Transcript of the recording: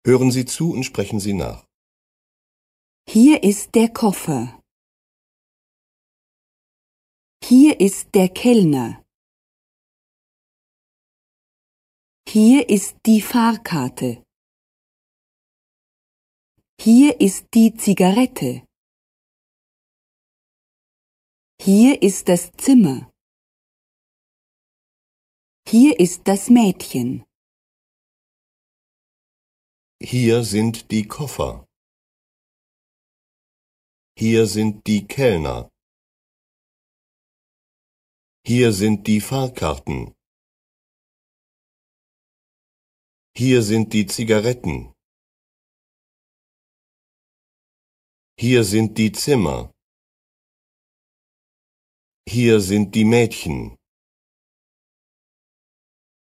Hören Sie zu und sprechen Sie nach. Hier ist der Koffer. Hier ist der Kellner. Hier ist die Fahrkarte. Hier ist die Zigarette. Hier ist das Zimmer. Hier ist das Mädchen. Hier sind die Koffer. Hier sind die Kellner. Hier sind die Fahrkarten. Hier sind die Zigaretten. Hier sind die Zimmer. Hier sind die Mädchen.